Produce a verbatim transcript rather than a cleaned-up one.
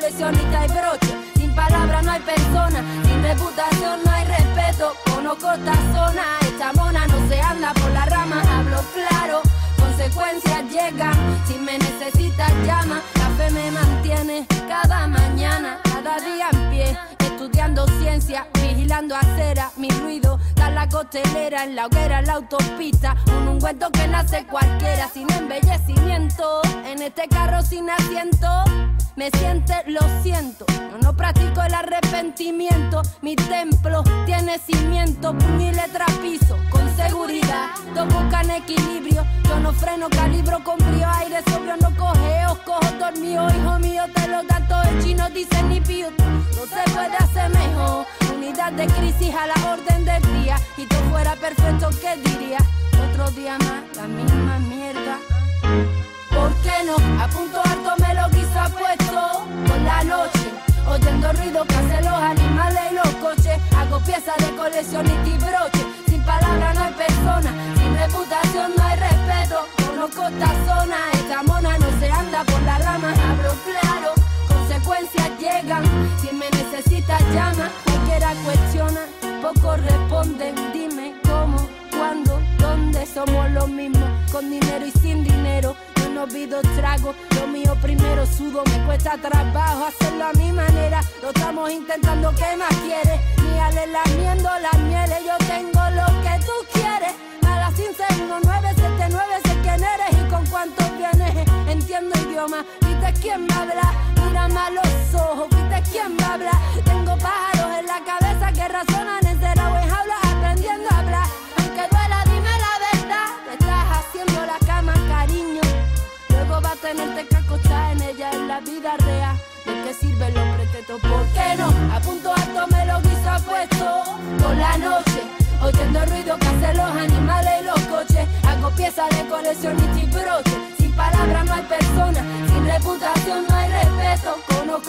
coleccionista y broche. Sin palabras no hay persona, sin reputación no hay respeto. Conozco esta zona, esta mona no se anda por la rama. Hablo claro, consecuencias llegan. Si me necesitas llama, la fe me mantiene cada mañana, cada día en pie, estudiando ciencia, vigilando acera, mi ruido da la costelera, en la hoguera, en la autopista, un ungüento que nace cualquiera, sin embellecimiento, en este carro sin asiento, me siente, lo siento, yo no practico el arrepentimiento, mi templo tiene cimiento, puño y letra piso, con seguridad, todos buscan equilibrio, yo no freno, calibro con brío, aire sobrio, no cogeo, cojo dormido, hijo mío, te lo da todo el chino, dice ni pío, no se puede hacer mejor, unidad de crisis a la orden del día, y tú fuera perfecto, ¿qué diría? Otro día más, la misma mierda. ¿Por qué no? A punto alto me lo quizá puesto por la noche, oyendo ruido que hacen los animales y los coches. Hago piezas de coleccionista y broche. Sin palabras no hay persona, sin reputación no hay respeto. Conozco esta zona, esta mona no se anda por la rama. Hablo claro, consecuencias llegan. Si me necesitas llama, cualquiera cuestiona, pocos responden. Dime cómo, cuándo, dónde, somos los mismos, con dinero y sin dinero. No olvido trago, lo mío primero sudo, me cuesta trabajo hacerlo a mi manera. Lo estamos intentando, ¿qué más quieres? Míale lamiendo las mieles, yo tengo lo que tú quieres. A las quince uno nueve siete nueve sé quién eres y con cuántos vienes. Entiendo idioma, ¿viste quién me habla? Mírame a los ojos, ¿viste quién me habla? Tengo pájaros en la cabeza que razonan encerrado en jaulas aprendiendo a hablar. Aunque duela, dime la verdad, te estás haciendo la cama, cariño. Luego va a tenerte que acostar en ella en la vida real. ¿De qué sirven los pretextos? ¿Por qué no? A punto alto me lo guisa puesto por la noche, oyendo el ruido que hacen los animales y los coches. Hago piezas de coleccionista y broche. Sin palabras no hay persona, sin reputación no hay respeto. Conozco